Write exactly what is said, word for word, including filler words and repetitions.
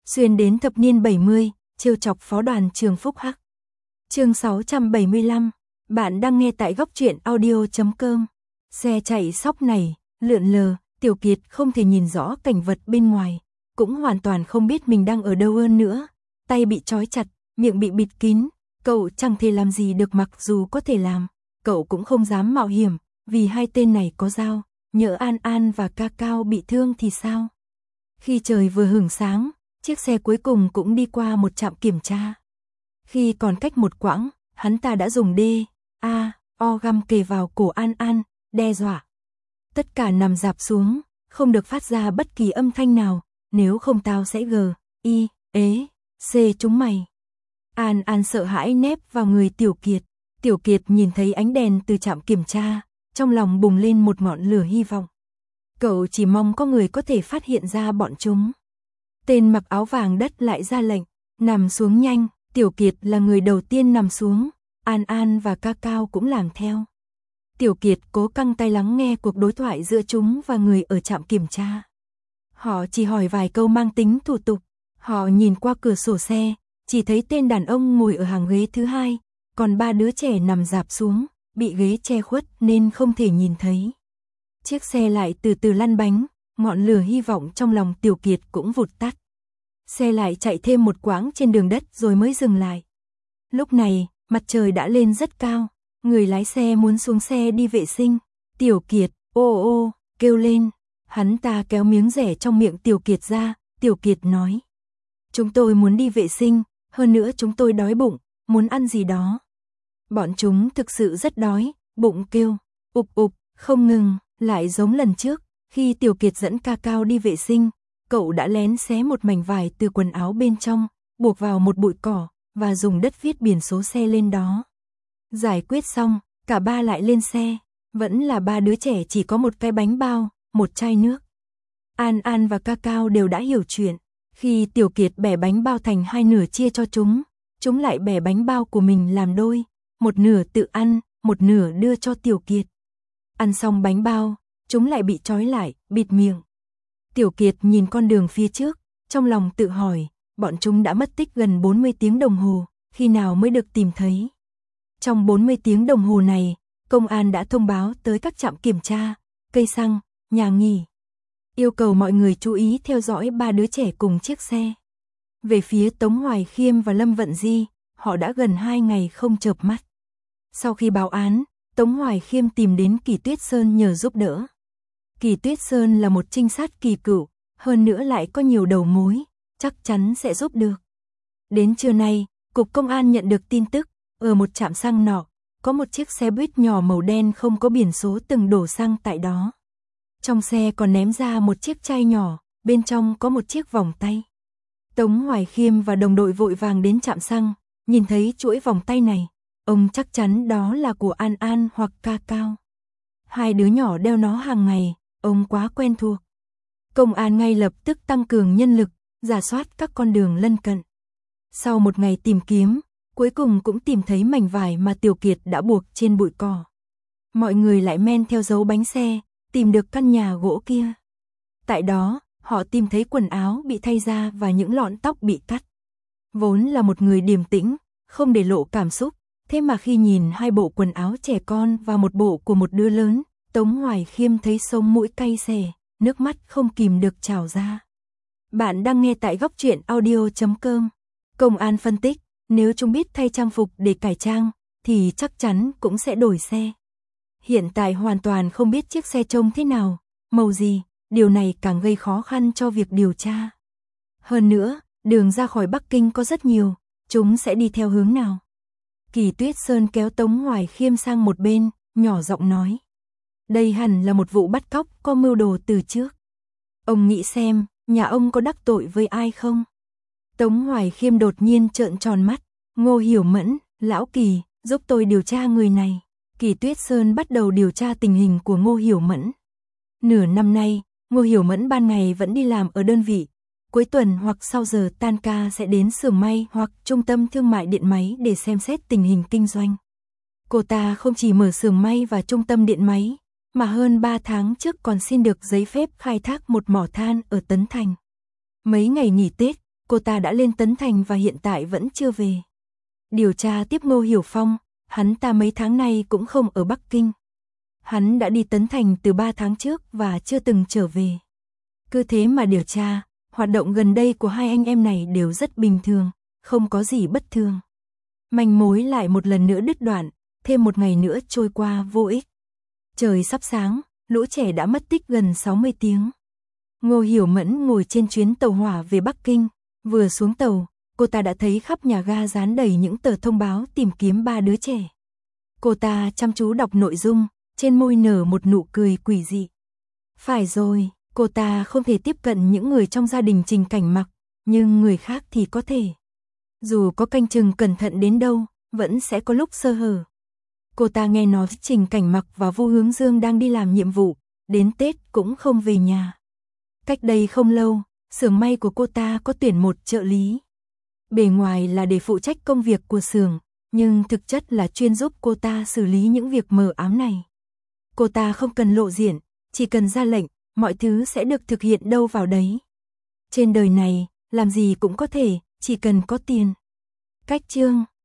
xuyên đến thập niên bảy mươi, trêu chọc phó đoàn trường Phúc Hắc. Chương sáu trăm bảy mươi lăm, bạn đang nghe tại góc truyện audio chấm com. Xe chạy sóc này, lượn lờ, Tiểu Kiệt không thể nhìn rõ cảnh vật bên ngoài, cũng hoàn toàn không biết mình đang ở đâu hơn nữa, tay bị trói chặt, miệng bị bịt kín, cậu chẳng thể làm gì được, mặc dù có thể làm, cậu cũng không dám mạo hiểm, vì hai tên này có dao, nhỡ An An và Ca Cao bị thương thì sao? Khi trời vừa hửng sáng, chiếc xe cuối cùng cũng đi qua một trạm kiểm tra. Khi còn cách một quãng, hắn ta đã dùng D, A, O găm kề vào cổ An An, đe dọa. Tất cả nằm rạp xuống, không được phát ra bất kỳ âm thanh nào, nếu không tao sẽ G, I, ế, C chúng mày. An An sợ hãi nép vào người Tiểu Kiệt. Tiểu Kiệt nhìn thấy ánh đèn từ trạm kiểm tra, trong lòng bùng lên một ngọn lửa hy vọng. Cậu chỉ mong có người có thể phát hiện ra bọn chúng. Tên mặc áo vàng đất lại ra lệnh, nằm xuống nhanh. Tiểu Kiệt là người đầu tiên nằm xuống, An An và Ca Cao cũng làm theo. Tiểu Kiệt cố căng tay lắng nghe cuộc đối thoại giữa chúng và người ở trạm kiểm tra. Họ chỉ hỏi vài câu mang tính thủ tục. Họ nhìn qua cửa sổ xe, chỉ thấy tên đàn ông ngồi ở hàng ghế thứ hai, còn ba đứa trẻ nằm rạp xuống, bị ghế che khuất nên không thể nhìn thấy. Chiếc xe lại từ từ lăn bánh, ngọn lửa hy vọng trong lòng Tiểu Kiệt cũng vụt tắt. Xe lại chạy thêm một quãng trên đường đất rồi mới dừng lại. Lúc này, mặt trời đã lên rất cao, người lái xe muốn xuống xe đi vệ sinh. Tiểu Kiệt, ô ô, kêu lên. Hắn ta kéo miếng rẻ trong miệng Tiểu Kiệt ra, Tiểu Kiệt nói. Chúng tôi muốn đi vệ sinh, hơn nữa chúng tôi đói bụng, muốn ăn gì đó. Bọn chúng thực sự rất đói, bụng kêu, ục ục, không ngừng, lại giống lần trước, khi Tiểu Kiệt dẫn Ca Cao đi vệ sinh. Cậu đã lén xé một mảnh vải từ quần áo bên trong, buộc vào một bụi cỏ, và dùng đất viết biển số xe lên đó. Giải quyết xong, cả ba lại lên xe, vẫn là ba đứa trẻ chỉ có một cái bánh bao, một chai nước. An An và Ca Cao đều đã hiểu chuyện, khi Tiểu Kiệt bẻ bánh bao thành hai nửa chia cho chúng, chúng lại bẻ bánh bao của mình làm đôi, một nửa tự ăn, một nửa đưa cho Tiểu Kiệt. Ăn xong bánh bao, chúng lại bị trói lại, bịt miệng. Tiểu Kiệt nhìn con đường phía trước, trong lòng tự hỏi, bọn chúng đã mất tích gần bốn mươi tiếng đồng hồ, khi nào mới được tìm thấy. Trong bốn mươi tiếng đồng hồ này, công an đã thông báo tới các trạm kiểm tra, cây xăng, nhà nghỉ, yêu cầu mọi người chú ý theo dõi ba đứa trẻ cùng chiếc xe. Về phía Tống Hoài Khiêm và Lâm Vận Di, họ đã gần hai ngày không chợp mắt. Sau khi báo án, Tống Hoài Khiêm tìm đến Kỳ Tuyết Sơn nhờ giúp đỡ. Kỳ Tuyết Sơn là một trinh sát kỳ cựu, hơn nữa lại có nhiều đầu mối, chắc chắn sẽ giúp được. Đến trưa nay, Cục Công an nhận được tin tức, ở một trạm xăng nọ, có một chiếc xe buýt nhỏ màu đen không có biển số từng đổ xăng tại đó. Trong xe còn ném ra một chiếc chai nhỏ, bên trong có một chiếc vòng tay. Tống Hoài Khiêm và đồng đội vội vàng đến trạm xăng, nhìn thấy chuỗi vòng tay này, ông chắc chắn đó là của An An hoặc Ca Cao. Hai đứa nhỏ đeo nó hàng ngày, ông quá quen thuộc. Công an ngay lập tức tăng cường nhân lực, rà soát các con đường lân cận. Sau một ngày tìm kiếm, cuối cùng cũng tìm thấy mảnh vải mà Tiểu Kiệt đã buộc trên bụi cỏ. Mọi người lại men theo dấu bánh xe, tìm được căn nhà gỗ kia. Tại đó, họ tìm thấy quần áo bị thay ra và những lọn tóc bị cắt. Vốn là một người điềm tĩnh, không để lộ cảm xúc, thế mà khi nhìn hai bộ quần áo trẻ con và một bộ của một đứa lớn, Tống Hoài Khiêm thấy sống mũi cay xè, nước mắt không kìm được trào ra. Bạn đang nghe tại góc truyện audio chấm com. Công an phân tích, nếu chúng biết thay trang phục để cải trang, thì chắc chắn cũng sẽ đổi xe. Hiện tại hoàn toàn không biết chiếc xe trông thế nào, màu gì, điều này càng gây khó khăn cho việc điều tra. Hơn nữa, đường ra khỏi Bắc Kinh có rất nhiều, chúng sẽ đi theo hướng nào? Kỳ Tuyết Sơn kéo Tống Hoài Khiêm sang một bên, nhỏ giọng nói. Đây hẳn là một vụ bắt cóc có mưu đồ từ trước. Ông nghĩ xem, nhà ông có đắc tội với ai không? Tống Hoài Khiêm đột nhiên trợn tròn mắt. Ngô Hiểu Mẫn, lão Kỳ, giúp tôi điều tra người này. Kỳ Tuyết Sơn bắt đầu điều tra tình hình của Ngô Hiểu Mẫn. Nửa năm nay, Ngô Hiểu Mẫn ban ngày vẫn đi làm ở đơn vị. Cuối tuần hoặc sau giờ tan ca sẽ đến xưởng may hoặc trung tâm thương mại điện máy để xem xét tình hình kinh doanh. Cô ta không chỉ mở xưởng may và trung tâm điện máy, mà hơn ba tháng trước còn xin được giấy phép khai thác một mỏ than ở Tấn Thành. Mấy ngày nghỉ Tết, cô ta đã lên Tấn Thành và hiện tại vẫn chưa về. Điều tra tiếp Ngô Hiểu Phong, hắn ta mấy tháng nay cũng không ở Bắc Kinh. Hắn đã đi Tấn Thành từ ba tháng trước và chưa từng trở về. Cứ thế mà điều tra, hoạt động gần đây của hai anh em này đều rất bình thường, không có gì bất thường. Manh mối lại một lần nữa đứt đoạn, thêm một ngày nữa trôi qua vô ích. Trời sắp sáng, lũ trẻ đã mất tích gần sáu mươi tiếng. Ngô Hiểu Mẫn ngồi trên chuyến tàu hỏa về Bắc Kinh, vừa xuống tàu, cô ta đã thấy khắp nhà ga dán đầy những tờ thông báo tìm kiếm ba đứa trẻ. Cô ta chăm chú đọc nội dung, trên môi nở một nụ cười quỷ dị. Phải rồi, cô ta không thể tiếp cận những người trong gia đình Trình Cảnh Mặc, nhưng người khác thì có thể. Dù có canh chừng cẩn thận đến đâu, vẫn sẽ có lúc sơ hở. Cô ta nghe nói Trình Cảnh Mặc và Vu Hướng Dương đang đi làm nhiệm vụ, đến Tết cũng không về nhà. Cách đây không lâu, xưởng may của cô ta có tuyển một trợ lý. Bề ngoài là để phụ trách công việc của xưởng, nhưng thực chất là chuyên giúp cô ta xử lý những việc mờ ám này. Cô ta không cần lộ diện, chỉ cần ra lệnh, mọi thứ sẽ được thực hiện đâu vào đấy. Trên đời này, làm gì cũng có thể, chỉ cần có tiền. Cách chương